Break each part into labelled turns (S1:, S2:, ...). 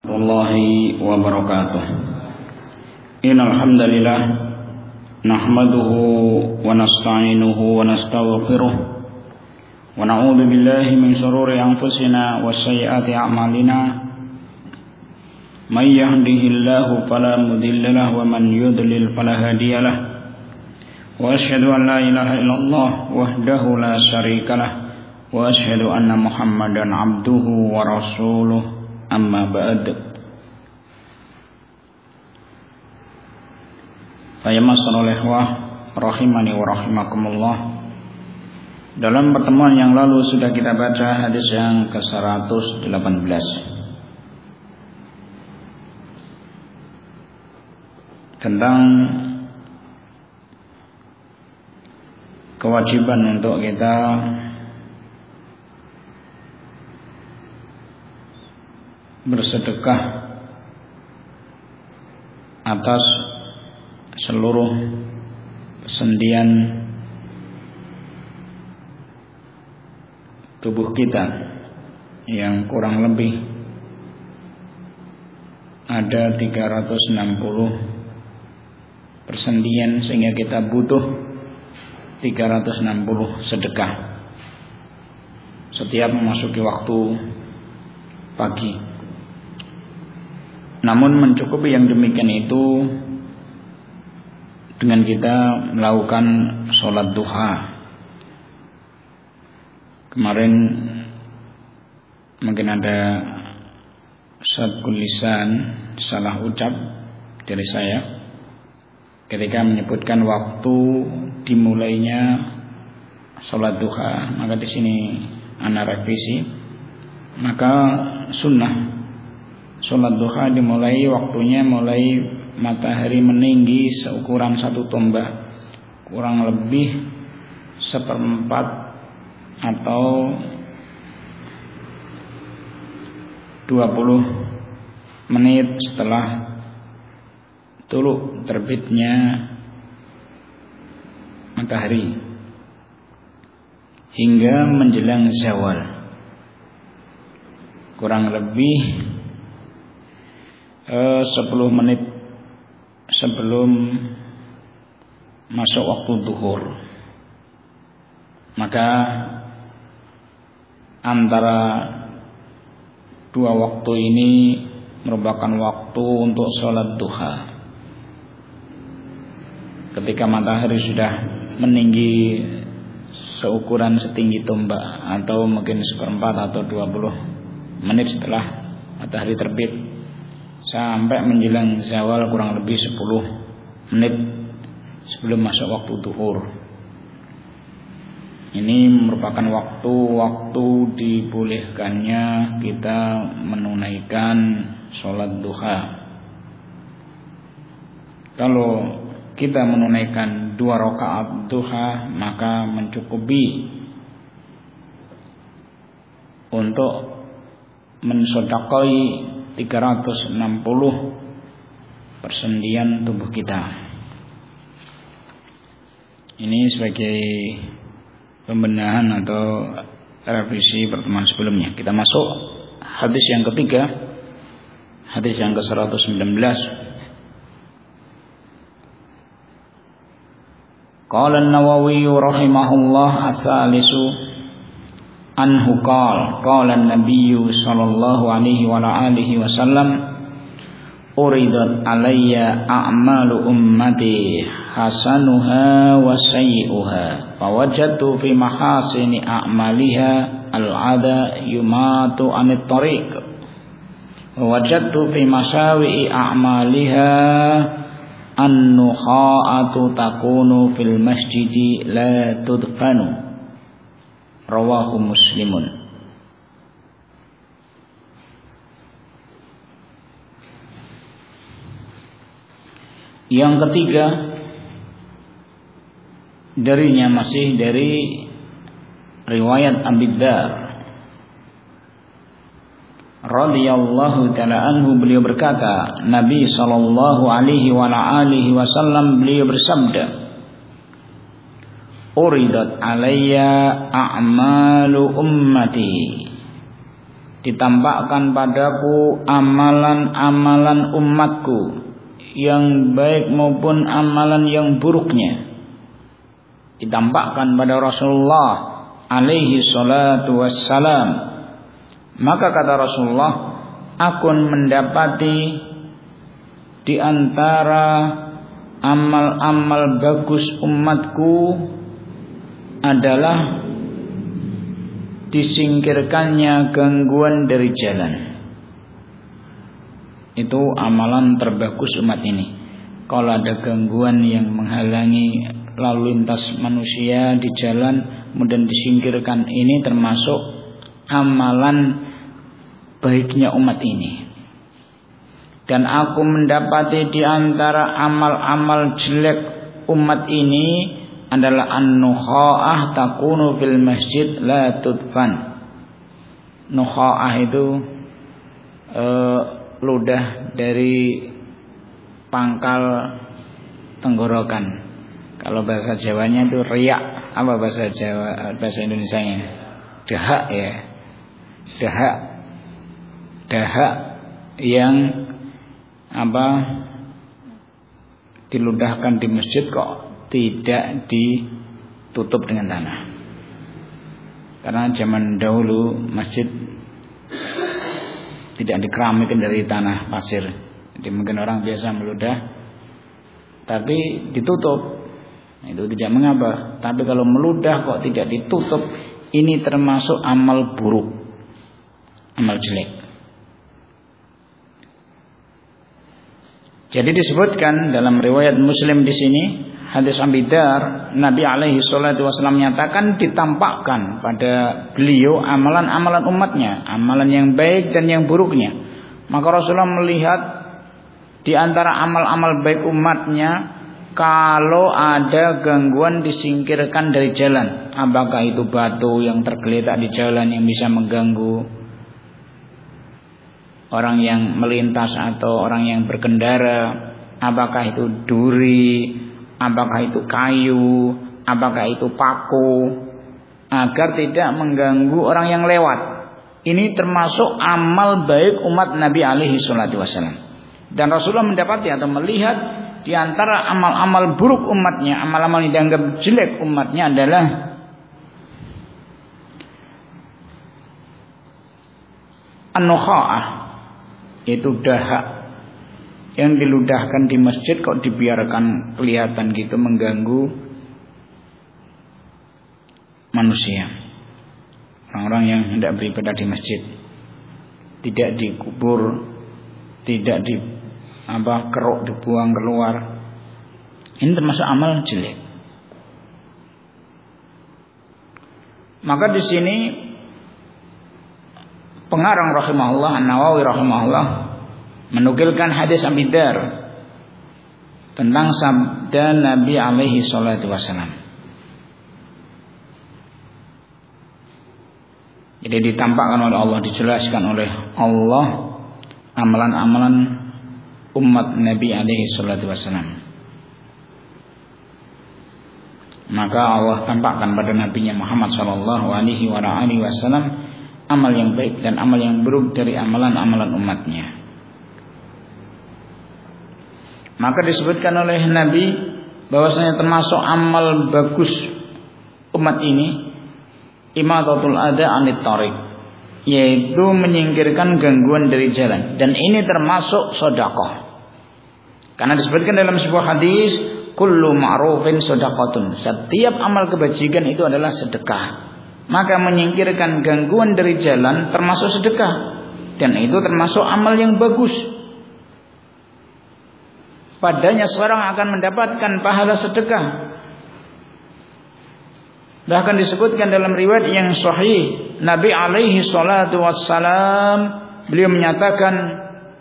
S1: Warahmatullahi wabarakatuh. Innal hamdalillah nahmaduhu wa nasta'inuhu wa nastaghfiruh wa na'udzu billahi min shururi anfusina wa sayyiati a'malina. May yahdihillahu fala mudilla lahu wa man yudlil fala hadiyalah. Wa asyhadu an la ilaha illallah wahdahu la syarikalah wa asyhadu anna Muhammadan abduhu wa rasuluh. Amma ba'd. Fayamassalul ikhwah rahimani wa rahimakumullah. Dalam pertemuan yang lalu sudah kita baca hadis yang ke-118 tentang kewajiban untuk kita bersedekah atas seluruh persendian tubuh kita yang kurang lebih ada 360 persendian, sehingga kita butuh 360 sedekah setiap memasuki waktu pagi. Namun mencukupi yang demikian itu dengan kita melakukan sholat duha. Kemarin mungkin ada sabkul lisan, salah ucap dari saya ketika menyebutkan waktu dimulainya sholat duha. Maka di sini ana revisi. Maka sunnah sholat duha dimulai waktunya mulai matahari meninggi seukuran 1 tombak, kurang lebih 1/4 atau 20 menit setelah tuluk terbitnya matahari hingga menjelang zawal, kurang lebih 10 menit sebelum masuk waktu zuhur. Maka antara dua waktu ini merupakan waktu untuk sholat duha. Ketika matahari sudah meninggi seukuran setinggi tombak, atau mungkin 1/4 atau 20 menit setelah matahari terbit, sampai menjelang zawal kurang lebih 10 menit sebelum masuk waktu zuhur. Ini merupakan waktu-waktu dibolehkannya kita menunaikan sholat duha. Kalau kita menunaikan 2 rakaat duha, maka mencukupi untuk mensedekahai 360 persendian tubuh kita. Ini sebagai pembenahan atau revisi pertemuan sebelumnya. Kita masuk hadis yang ketiga, hadis yang ke-119. Qala an-Nawawi rahimahullah as-salisu anhu qala an-nabiyyu sallallahu alaihi wa alihi wasallam uridat alayya a'malu ummati hasanuha wa sayyi'uha fawajadtu fi mahasini a'maliha al-'ada yumatu 'anit tariq wa wajadtu fi masawi'i a'maliha an-nukha'atu takunu fil masjidi la tudfanu. Rawahu Muslimun. Yang ketiga darinya masih dari riwayat Abi Dzar radhiyallahu taala anhu, beliau berkata, Nabi sallallahu alaihi wa alihi wasallam beliau bersabda, uridat alayya a'malu ummati ditampakkan padaku amalan-amalan umatku yang baik maupun amalan yang buruknya, ditampakkan pada Rasulullah alaihi salatu wassalam. Maka kata Rasulullah, aku mendapati di antara amal-amal bagus umatku adalah disingkirkannya gangguan dari jalan. Itu amalan terbagus umat ini. Kalau ada gangguan yang menghalangi lalu lintas manusia di jalan, kemudian disingkirkan, ini termasuk amalan baiknya umat ini. Dan aku mendapati di antara amal-amal jelek umat ini adalah an-nukha'ah takunu fil masjid la tudfan. Nukha'ah itu ludah dari pangkal tenggorokan. Kalau bahasa Jawanya itu riak. Apa bahasa Jawa, bahasa Indonesianya? Dahak ya. Dahak yang diludahkan di masjid kok tidak ditutup dengan tanah. Karena zaman dahulu masjid tidak dikeramikin dari tanah pasir. Jadi mungkin orang biasa meludah tapi ditutup, itu tidak mengapa. Tapi kalau meludah kok tidak ditutup, ini termasuk amal buruk, amal jelek. Jadi disebutkan dalam riwayat Muslim di sini, hadis Abi Dzar, Nabi alaihi salatu wasallam menyatakan ditampakkan pada beliau amalan-amalan umatnya, amalan yang baik dan yang buruknya. Maka Rasulullah melihat di antara amal-amal baik umatnya, kalau ada gangguan disingkirkan dari jalan. Apakah itu batu yang tergeletak di jalan yang bisa mengganggu orang yang melintas atau orang yang berkendara, apakah itu duri, apakah itu kayu, apakah itu paku, agar tidak mengganggu orang yang lewat. Ini termasuk amal baik umat Nabi alaihi salatu wasallam. Dan Rasulullah mendapati atau melihat di antara amal-amal buruk umatnya, amal-amal yang dianggap jelek umatnya adalah an-nukha'ah, yaitu dahak yang diludahkan di masjid kok dibiarkan kelihatan gitu mengganggu manusia, orang-orang yang hendak beribadah di masjid. Tidak dikubur, tidak keruk dibuang keluar. Ini termasuk amal jelek. Maka di sini pengarang rahimahullah An-Nawawi rahimahullah menukilkan hadis Abi Dzar tentang sabda Nabi alaihi salatu wasallam. Jadi ditampakkan oleh Allah, dijelaskan oleh Allah amalan-amalan umat Nabi alaihi salatu wasallam. Maka Allah tampakkan pada nabinya Muhammad sallallahu alaihi wasallam amal yang baik dan amal yang buruk dari amalan-amalan umatnya. Maka disebutkan oleh Nabi bahwasanya termasuk amal bagus umat ini imatatul adza anit thariq, yaitu menyingkirkan gangguan dari jalan, dan ini termasuk sedekah. Karena disebutkan dalam sebuah hadis, kullu ma'rufin shadaqatun, setiap amal kebajikan itu adalah sedekah. Maka menyingkirkan gangguan dari jalan termasuk sedekah, dan itu termasuk amal yang bagus. Padanya seorang akan mendapatkan pahala sedekah. Bahkan disebutkan dalam riwayat yang sahih, Nabi alaihi salatu wassalam beliau menyatakan,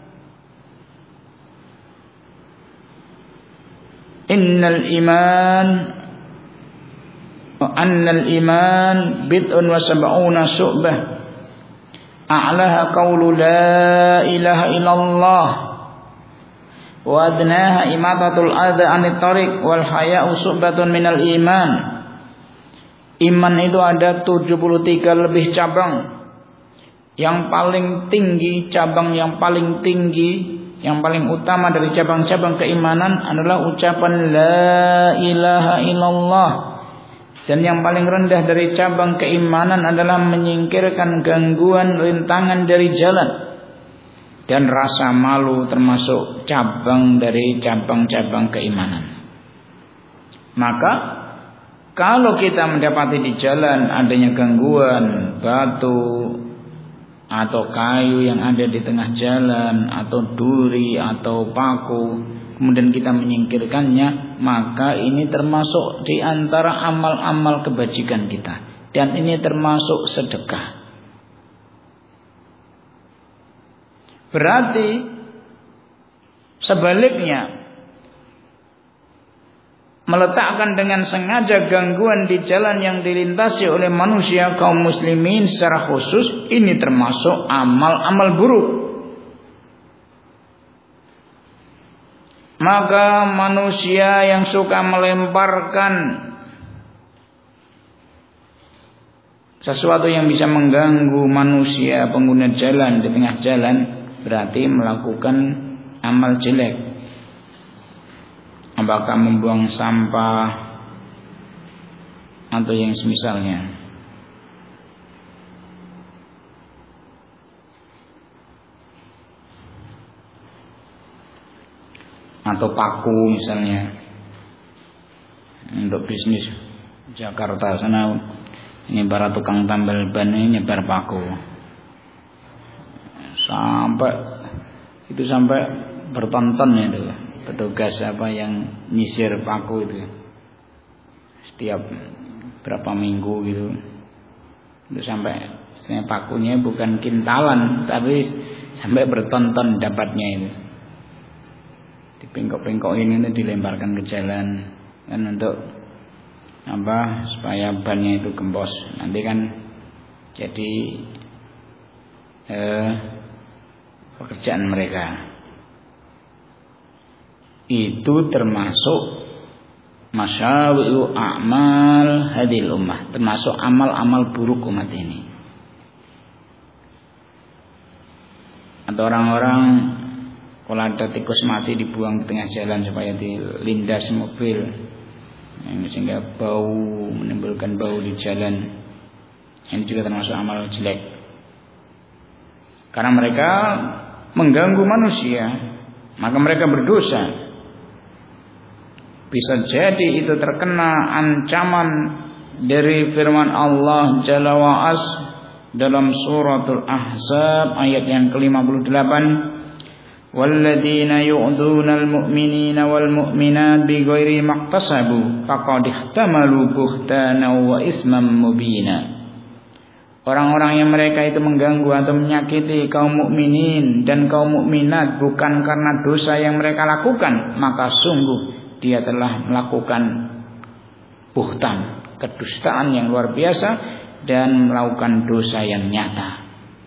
S1: innal iman bid'un wa sab'una syu'bah a'laha qawlu la ilaha illallah wa adnaha imatatul adza 'anit thariq wal haya'u syu'batun minal iman. Iman itu ada 73 lebih cabang. Yang paling tinggi, cabang yang paling tinggi, yang paling utama dari cabang-cabang keimanan adalah ucapan la ilaha illallah. Dan yang paling rendah dari cabang keimanan adalah menyingkirkan gangguan, rintangan dari jalan. Dan rasa malu termasuk cabang dari cabang-cabang keimanan. Maka kalau kita mendapati di jalan adanya gangguan, batu atau kayu yang ada di tengah jalan, atau duri atau paku, kemudian kita menyingkirkannya, maka ini termasuk di antara amal-amal kebajikan kita, dan ini termasuk sedekah. Berarti sebaliknya, meletakkan dengan sengaja gangguan di jalan yang dilintasi oleh manusia kaum muslimin secara khusus, ini termasuk amal-amal buruk. Maka manusia yang suka melemparkan sesuatu yang bisa mengganggu manusia pengguna jalan di tengah jalan, berarti melakukan amal jelek. Apakah membuang sampah atau yang semisalnya. Atau paku misalnya untuk bisnis Jakarta sana, ini para tukang tambal ban ini nyebar paku sampai bertonton itu petugas yang nyisir paku itu setiap berapa minggu gitu. Itu sampai pakunya bukan kintalan, tapi sampai bertonton dapatnya itu. Dipengkok-pengkok ini dilemparkan ke jalan kan, untuk supaya bannya itu gembos. Nanti kan jadi pekerjaan mereka. Itu termasuk masyawi'u a'mal hadil ummah, termasuk amal-amal buruk umat ini. Atau orang-orang kalau ada tikus mati dibuang di tengah jalan supaya dilindas mobil, sehingga menimbulkan bau di jalan. Ini juga termasuk amal jelek, karena mereka mengganggu manusia, maka mereka berdosa. Bisa jadi itu terkena ancaman dari firman Allah Jalla wa'as dalam suratul Ahzab ayat yang ke-58, walladzina yu'dunal mu'minina wal mu'minat bighairi maqtasabu faqad ihtamalu buhtanan wa isman mubina. Orang-orang yang mereka itu mengganggu atau menyakiti kaum mukminin dan kaum mukminat bukan karena dosa yang mereka lakukan, maka sungguh dia telah melakukan buhtan, kedustaan yang luar biasa, dan melakukan dosa yang nyata.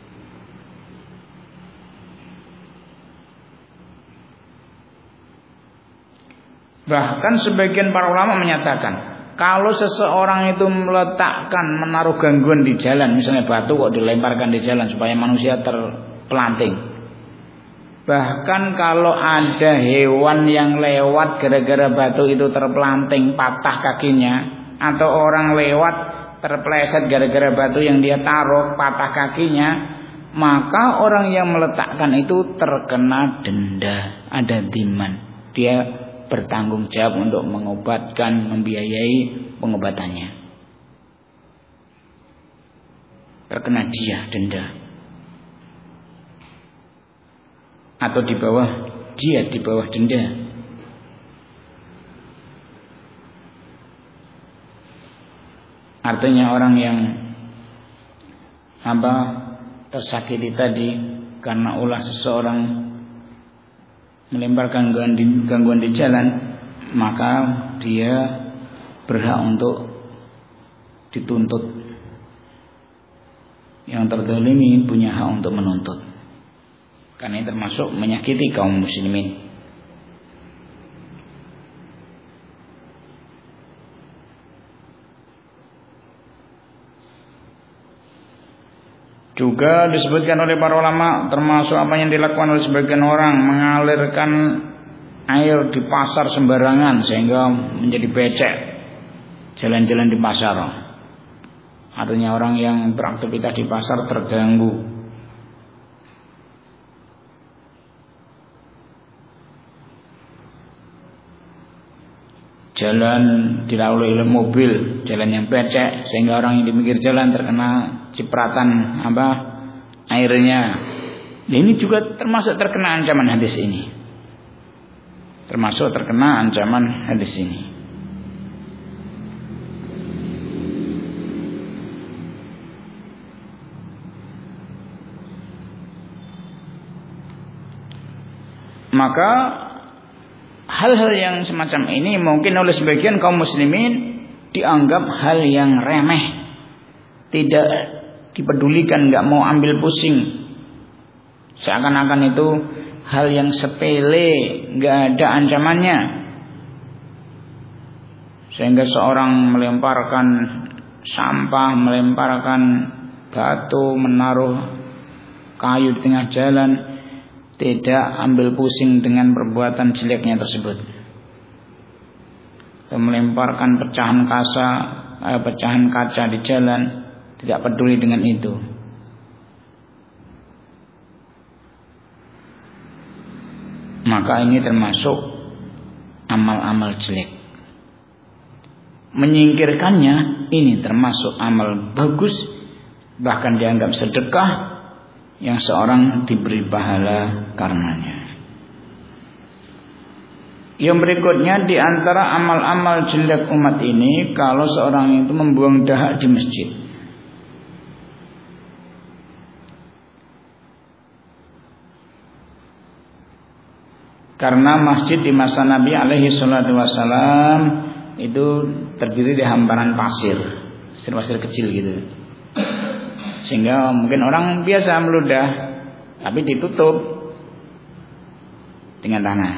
S1: Bahkan sebagian para ulama menyatakan, kalau seseorang itu menaruh gangguan di jalan, misalnya batu kok dilemparkan di jalan supaya manusia terpelanting. Bahkan kalau ada hewan yang lewat gara-gara batu itu terpelanting, patah kakinya, atau orang lewat terpeleset gara-gara batu yang dia taruh patah kakinya, maka orang yang meletakkan itu terkena denda, ada diman. Dia bertanggung jawab untuk mengobatkan, membiayai pengobatannya. Terkena dia denda. Atau di bawah denda. Artinya orang yang tersakiti tadi karena ulah seseorang melemparkan gangguan di jalan, maka dia berhak untuk dituntut. Yang terzalimi punya hak untuk menuntut, karena ini termasuk menyakiti kaum muslimin. Juga disebutkan oleh para ulama termasuk apa yang dilakukan oleh sebagian orang, mengalirkan air di pasar sembarangan sehingga menjadi becek jalan-jalan di pasar. Artinya orang yang beraktivitas di pasar terganggu. Jalan dilalui oleh mobil, jalan yang becek sehingga orang yang di pinggir jalan terkena cipratan airnya. Ini juga termasuk terkena ancaman hadis ini. Termasuk terkena ancaman hadis ini. Maka hal-hal yang semacam ini mungkin oleh sebagian kaum muslimin dianggap hal yang remeh, tidak dipedulikan, nggak mau ambil pusing, seakan-akan itu hal yang sepele, nggak ada ancamannya, sehingga seorang melemparkan sampah, melemparkan batu, menaruh kayu di tengah jalan, tidak ambil pusing dengan perbuatan jeleknya tersebut. Atau melemparkan pecahan kaca di jalan, tidak peduli dengan itu. Maka ini termasuk amal-amal jelek. Menyingkirkannya ini termasuk amal bagus, bahkan dianggap sedekah yang seorang diberi pahala karenanya. Yang berikutnya di antara amal-amal jelek umat ini, kalau seorang itu membuang dahak di masjid. Karena masjid di masa Nabi alaihi salatu wasalam itu terdiri di hamparan pasir kecil gitu. Sehingga mungkin orang biasa meludah, tapi ditutup dengan tanah.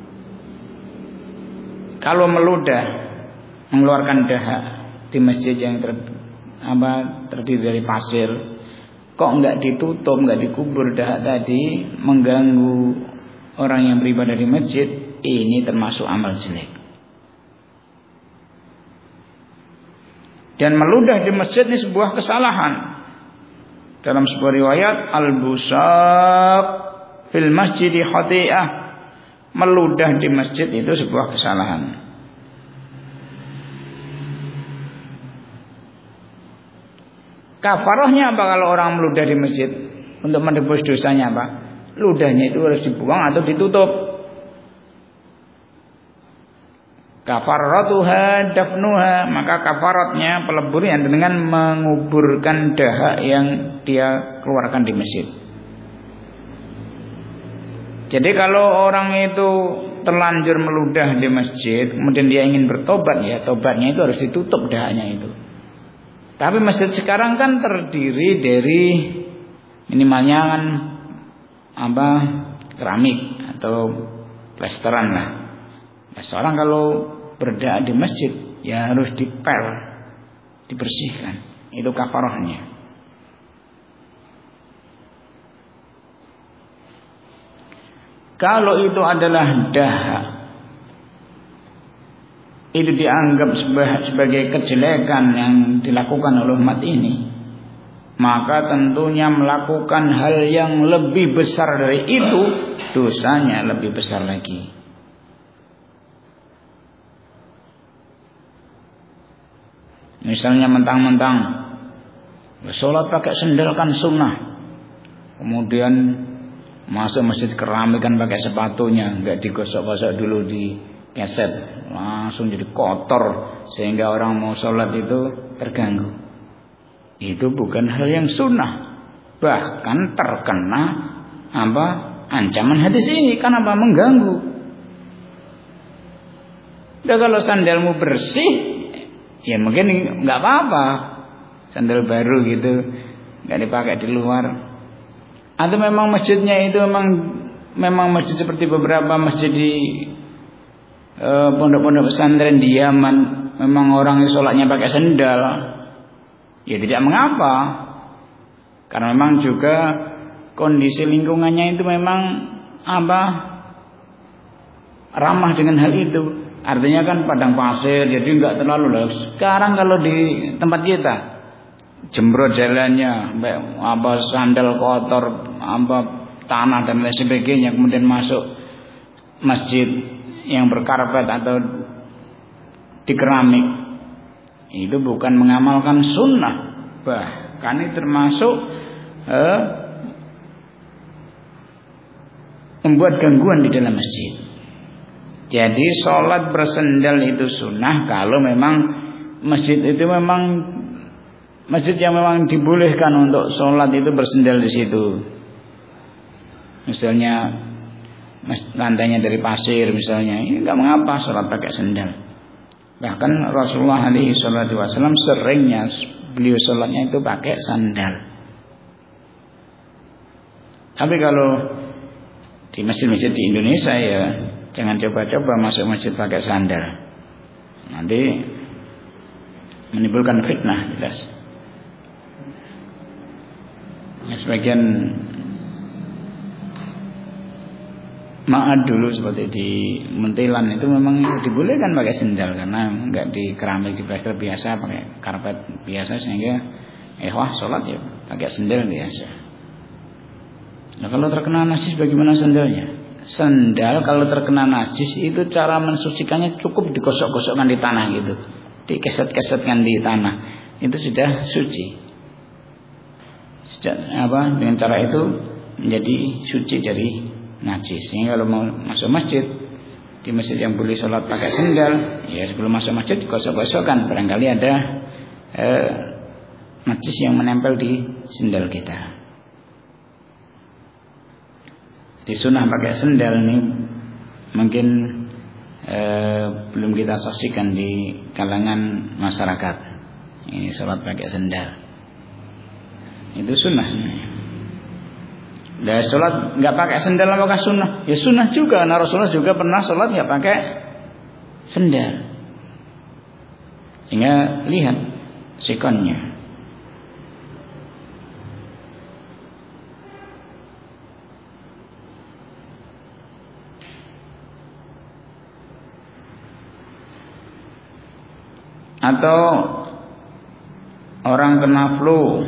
S1: Kalau meludah, mengeluarkan dahak di masjid yang terdiri dari pasir, kok nggak ditutup, nggak dikubur dahak tadi, mengganggu orang yang beribadah di masjid, ini termasuk amal jelek. Dan meludah di masjid ini sebuah kesalahan. Dalam sebuah riwayat, al-busaq fil masjid khati'ah, meludah di masjid itu sebuah kesalahan. Kafarahnya apa kalau orang meludah di masjid? Untuk menebus dosanya apa? Ludahnya itu harus dibuang atau ditutup. Kafaratuha dafnuha, maka kafaratnya peleburnya dengan menguburkan dahak yang dia keluarkan di masjid. Jadi kalau orang itu terlanjur meludah di masjid, kemudian dia ingin bertobat, ya tobatnya itu harus ditutup dahaknya itu. Tapi masjid sekarang kan terdiri dari minimalnya kan keramik atau plesteran lah. Nah, seorang kalau berdahak di masjid ya harus dipel, dibersihkan. Itu kafarahnya. Kalau itu adalah dahak, itu dianggap sebagai kejelekan yang dilakukan oleh umat ini, maka tentunya melakukan hal yang lebih besar dari itu, dosanya lebih besar lagi. Misalnya mentang-mentang sholat pakai sendal kan sunnah, kemudian masuk masjid keramik kan pakai sepatunya, nggak digosok-gosok dulu di keset, langsung jadi kotor sehingga orang mau sholat itu terganggu. Itu bukan hal yang sunnah, bahkan terkena ancaman hadis ini. Kenapa? Mengganggu. Dan kalau sandalmu bersih, ya mungkin nggak apa-apa, sandal baru gitu, nggak dipakai di luar. Atau memang masjidnya itu memang masjid seperti beberapa masjid di pondok-pondok pesantren di Yaman, memang orang sholatnya pakai sendal, ya tidak mengapa. Karena memang juga kondisi lingkungannya itu memang ramah dengan hal itu. Artinya kan padang pasir, jadi enggak terlalu lah. Sekarang kalau di tempat kita jembrot jalannya, sandal kotor, tanah dan lain sebagainya, kemudian masuk masjid yang berkarpet atau di keramik, itu bukan mengamalkan sunnah, bahkan ini termasuk membuat gangguan di dalam masjid. Jadi sholat bersendal itu sunnah kalau memang masjid itu memang masjid yang memang dibolehkan untuk sholat itu bersendal di situ. Misalnya lantainya dari pasir misalnya, ini enggak mengapa sholat pakai sendal. Bahkan Rasulullah SAW seringnya beliau sholatnya itu pakai sandal. Tapi kalau di masjid-masjid di Indonesia ya jangan coba-coba masuk masjid pakai sandal. Nanti menimbulkan fitnah jelas. Sebagian Ma'ad dulu seperti di Muntilan itu memang dibolehkan pakai sendal karena enggak di keramik di plaster biasa, pakai karpet biasa sehingga sholat ya pakai sendal biasa. Nah kalau terkena najis bagaimana sendalnya? Sendal kalau terkena najis itu cara mensucikannya cukup digosok-gosokkan di tanah gitu, dikeset-kesetkan di tanah, itu sudah suci. Dengan cara itu menjadi suci dari najis. Sehingga kalau mau masuk masjid, di masjid yang boleh sholat pakai sendal, ya sebelum masuk masjid digosok-gosokkan, barangkali ada najis yang menempel di sendal kita. Di sunnah pakai sendal ini mungkin belum kita saksikan di kalangan masyarakat. Ini sholat pakai sendal, itu sunnah. Dan sholat nggak pakai sendal apakah sunnah? Ya sunnah juga. Nah Rasulullah juga pernah sholat nggak pakai sendal. Sehingga lihat sikonnya. Atau orang kena flu,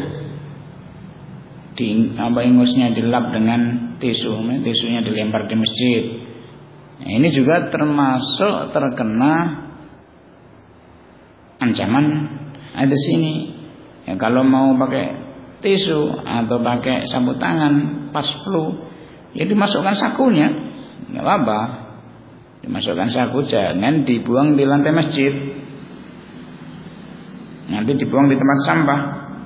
S1: ingusnya dilap dengan tisunya dilempar di masjid. Nah, ini juga termasuk terkena ancaman ada sini. Ya, kalau mau pakai tisu atau pakai sapu tangan pas flu, ya dimasukkan sakunya, nggak apa-apa. Dimasukkan saku, jangan dibuang di lantai masjid. Nanti dibuang di tempat sampah.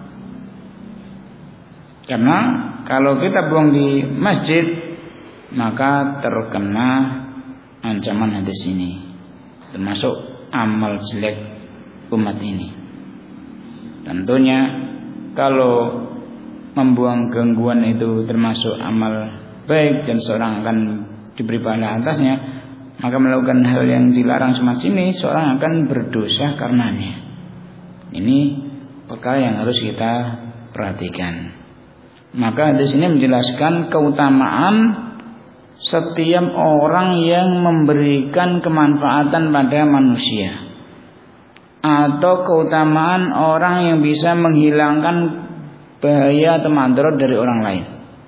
S1: Karena kalau kita buang di masjid maka terkena ancaman hadis ini, termasuk amal jelek umat ini. Tentunya kalau membuang gangguan itu termasuk amal baik dan seorang akan diberi pahala atasnya, maka melakukan hal yang dilarang semacam ini seorang akan berdosa karenanya. Ini perkara yang harus kita perhatikan. Maka di sini menjelaskan keutamaan setiap orang yang memberikan kemanfaatan pada manusia, atau keutamaan orang yang bisa menghilangkan bahaya atau madarat dari orang lain.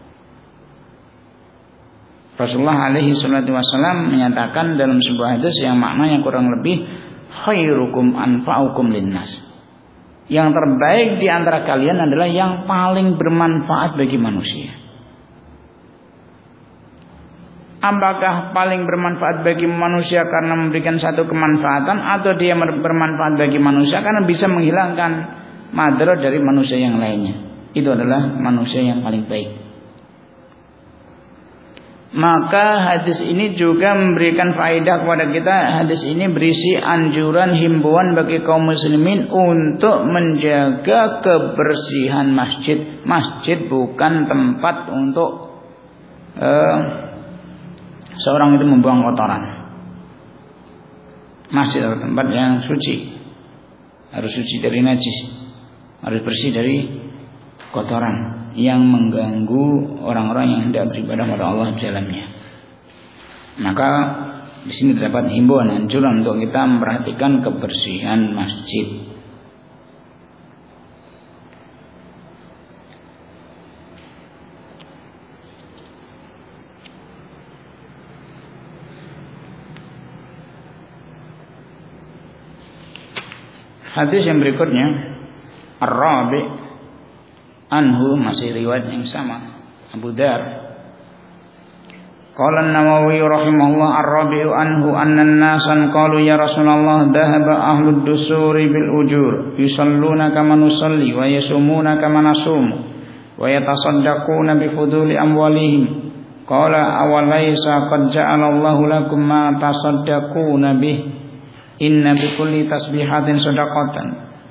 S1: Rasulullah alaihi salatu wasallam menyatakan dalam sebuah hadis yang maknanya kurang lebih khairukum anfa'ukum linnas. Yang terbaik di antara kalian adalah yang paling bermanfaat bagi manusia. Apakah paling bermanfaat bagi manusia karena memberikan satu kemanfaatan, atau dia bermanfaat bagi manusia karena bisa menghilangkan madarat dari manusia yang lainnya? Itu adalah manusia yang paling baik. Maka hadis ini juga memberikan faedah kepada kita. Hadis ini berisi anjuran, himbauan bagi kaum muslimin untuk menjaga kebersihan masjid. Masjid bukan tempat untuk seorang itu membuang kotoran. Masjid adalah tempat yang suci, harus suci dari najis, harus bersih dari kotoran. yang mengganggu orang-orang yang hendak beribadah kepada Allah di dalamnya. Maka di sini terdapat himbauan anjuran untuk kita memperhatikan kebersihan masjid. Hadis yang berikutnya, Ar-Rabi' anhu, masih riwayat yang sama, Abu Dar. Qala An-Nawawi rahimahullah, Ar-Rabi'u anhu anna an-nasan qalu ya Rasulullah dhahaba ahlud dusuri bil ujur yusalluna kama nusalli wa yasumuna kama nasum wa yatasaddaquna bi fuduli amwalihim. Qala awalaysa qad ja'ala Allahu lakum ma tasaddaquna bih. Inna bi kulli tasbihatin shadaqatan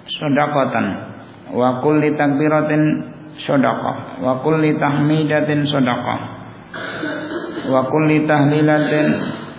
S1: wa kulli takbiratin shadaqah wa kulli tahmidatin shadaqah wa kulli tahlilatin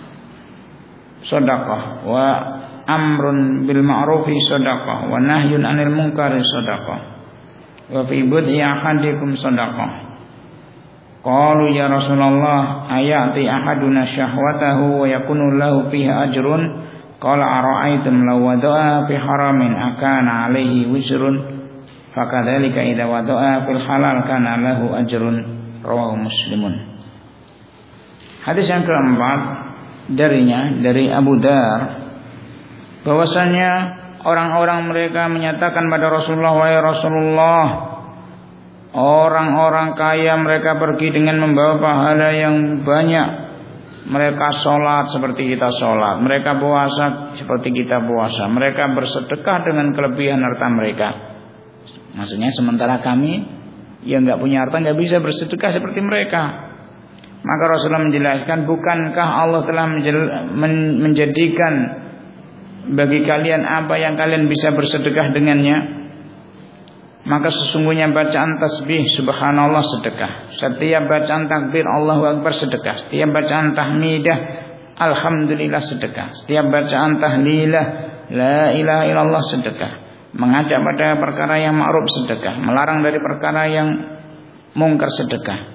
S1: shadaqah wa amrun bil ma'rufi shadaqah wa nahyun 'anil munkari shadaqah wa fi bud'i ahadikum shadaqah. Qalu ya Rasulullah ayati ahaduna syahwatahu wa yakunu lahu fiha ajrun. Qala ara'aytum law wada'a fi haramin akana 'alaihi wizrun fakadzalika idza wada'a fil halal kana lahu ajrun. Rawahu Muslimun. Hadis yang keempat dari Abu Dar, bahwasanya orang-orang mereka menyatakan pada Rasulullah, wahai Rasulullah, orang-orang kaya mereka pergi dengan membawa pahala yang banyak. Mereka sholat seperti kita sholat, mereka puasa seperti kita puasa, mereka bersedekah dengan kelebihan harta mereka. Maksudnya sementara kami yang nggak punya harta nggak bisa bersedekah seperti mereka. Maka Rasulullah menjelaskan, bukankah Allah telah menjadikan bagi kalian apa yang kalian bisa bersedekah dengannya? Maka sesungguhnya bacaan tasbih subhanallah sedekah, setiap bacaan takbir Allahu Akbar sedekah, setiap bacaan tahmidah alhamdulillah sedekah, setiap bacaan tahlilah la ilaha illallah sedekah, mengajak pada perkara yang ma'ruf sedekah, melarang dari perkara yang mungkar sedekah.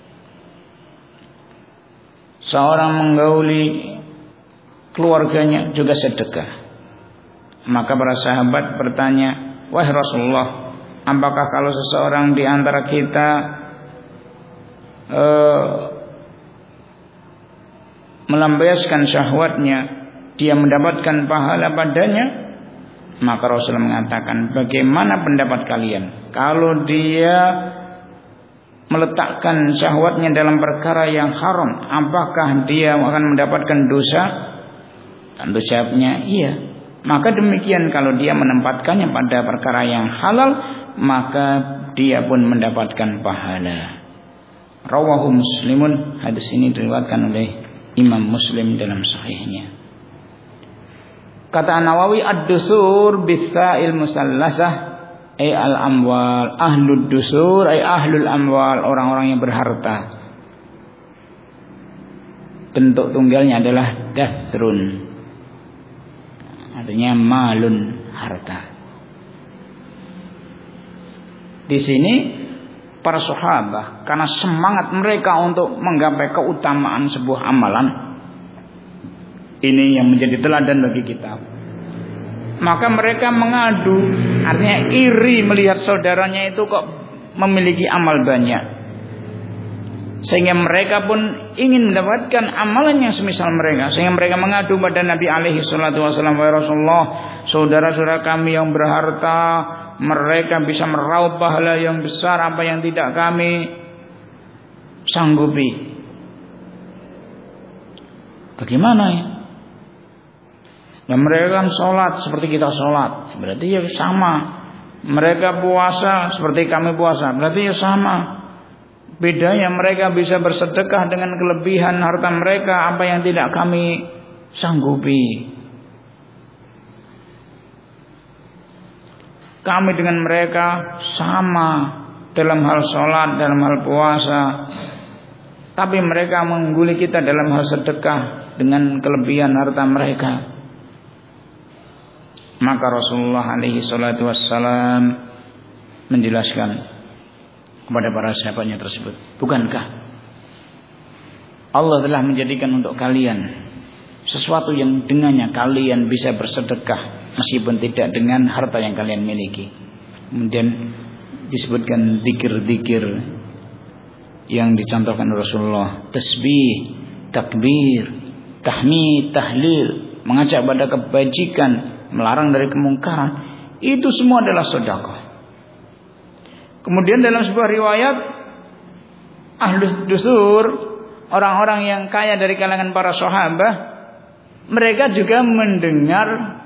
S1: Seorang menggauli keluarganya juga sedekah. Maka para sahabat bertanya, wahai Rasulullah, apakah kalau seseorang di antara kita melampiaskan syahwatnya, dia mendapatkan pahala padanya? Maka Rasulullah mengatakan, bagaimana pendapat kalian kalau dia meletakkan syahwatnya dalam perkara yang haram, apakah dia akan mendapatkan dosa? Tentu jawabnya iya. Maka demikian kalau dia menempatkannya pada perkara yang halal, maka dia pun mendapatkan pahala. Rawahu Muslimun. Hadis ini diriwayatkan oleh Imam Muslim dalam sahihnya. Kata Nawawi, ad-dusur bisa'il musallasah ay al-amwal, ahlud dusur ay ahlul amwal, orang-orang yang berharta. Bentuk tunggalnya adalah dasrun, artinya malun, harta. Di sini para sahabat karena semangat mereka untuk menggapai keutamaan sebuah amalan, ini yang menjadi teladan bagi kita. Maka mereka mengadu, artinya iri melihat saudaranya itu kok memiliki amal banyak, sehingga mereka pun ingin mendapatkan amalan yang semisal mereka. Sehingga mereka mengadu pada Nabi alaihi salatu wasallam, wahai Rasulullah, saudara-saudara kami yang berharta, mereka bisa meraup pahala yang besar apa yang tidak kami sanggupi. Bagaimana ya? Dan mereka kan sholat seperti kita sholat, berarti ya sama. Mereka puasa seperti kami puasa, berarti ya sama. Bedanya mereka bisa bersedekah dengan kelebihan harta mereka apa yang tidak kami sanggupi. Kami dengan mereka sama dalam hal sholat, dalam hal puasa, tapi mereka mengungguli kita dalam hal sedekah dengan kelebihan harta mereka. Maka Rasulullah alaihi salatu wassalam menjelaskan, kepada para sahabatnya tersebut. Bukankah Allah telah menjadikan untuk kalian sesuatu yang dengannya kalian bisa bersedekah meskipun tidak dengan harta yang kalian miliki. Kemudian disebutkan zikir-zikir yang dicontohkan Rasulullah, tasbih, takbir, tahmid, tahlil, mengajak pada kebajikan, melarang dari kemungkaran, itu semua adalah sedekah. Kemudian dalam sebuah riwayat, ahlus dusur, orang-orang yang kaya dari kalangan para sahabat, mereka juga mendengar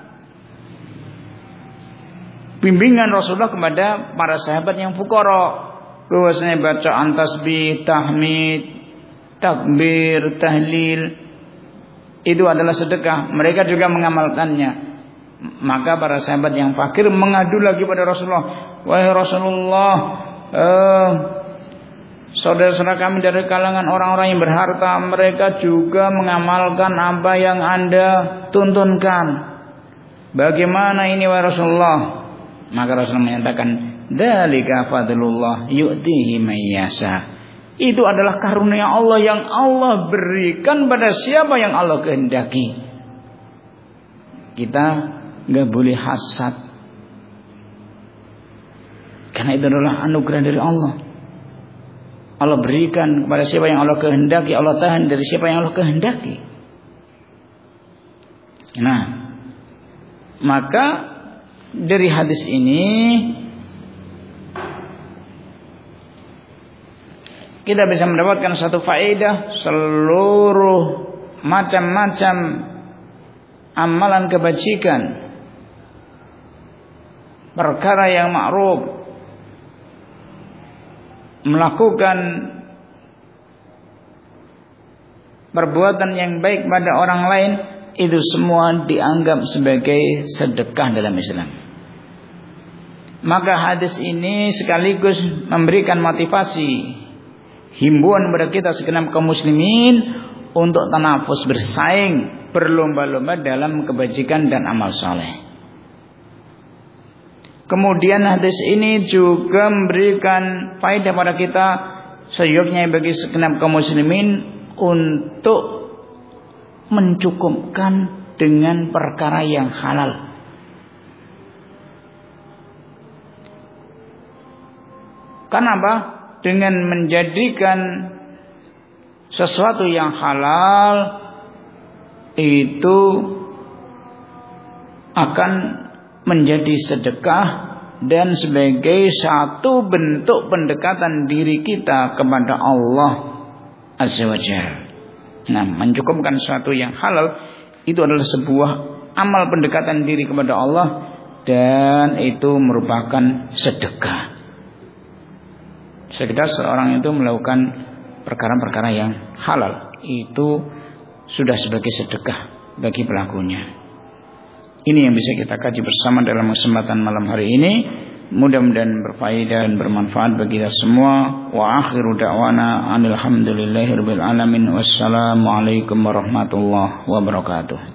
S1: bimbingan Rasulullah kepada para sahabat yang fuqara, bahwasanya bacaan tasbih, tahmid, takbir, tahlil itu adalah sedekah. Mereka juga mengamalkannya. Maka para sahabat yang fakir mengadu lagi pada Rasulullah, wahai Rasulullah, saudara-saudara kami dari kalangan orang-orang yang berharta, mereka juga mengamalkan apa yang Anda tuntunkan. Bagaimana ini wahai Rasulullah? Maka Rasulullah menyatakan, dzalika fadlullah yu'tihi may yasha. Itu adalah karunia Allah yang Allah berikan pada siapa yang Allah kehendaki. Kita enggak boleh hasad, karena itu adalah anugerah dari Allah. Allah berikan kepada siapa yang Allah kehendaki, Allah tahan dari siapa yang Allah kehendaki. Nah, maka dari hadis ini kita bisa mendapatkan satu faedah, seluruh macam-macam amalan kebajikan, perkara yang ma'ruf, melakukan perbuatan yang baik pada orang lain, itu semua dianggap sebagai sedekah dalam Islam. Maka hadis ini sekaligus memberikan motivasi, himbauan kepada kita segenap kaum muslimin untuk tanafus, bersaing, berlomba-lomba dalam kebajikan dan amal saleh. Kemudian hadis ini juga memberikan faedah pada kita, seyogyanya bagi segenap kaum muslimin untuk mencukupkan dengan perkara yang halal. Kenapa? Dengan menjadikan sesuatu yang halal itu akan menjadi sedekah dan sebagai satu bentuk pendekatan diri kita kepada Allah Azza wa Jalla. Nah, mencukupkan sesuatu yang halal itu adalah sebuah amal pendekatan diri kepada Allah, dan itu merupakan sedekah. Sekedar seorang itu melakukan perkara-perkara yang halal, itu sudah sebagai sedekah bagi pelakunya. Ini yang bisa kita kaji bersama dalam kesempatan malam hari ini. Mudah-mudahan berfaedah dan bermanfaat bagi kita semua. Wa akhiru da'wana alhamdulillahirabbil alamin. Wassalamualaikum warahmatullahi wabarakatuh.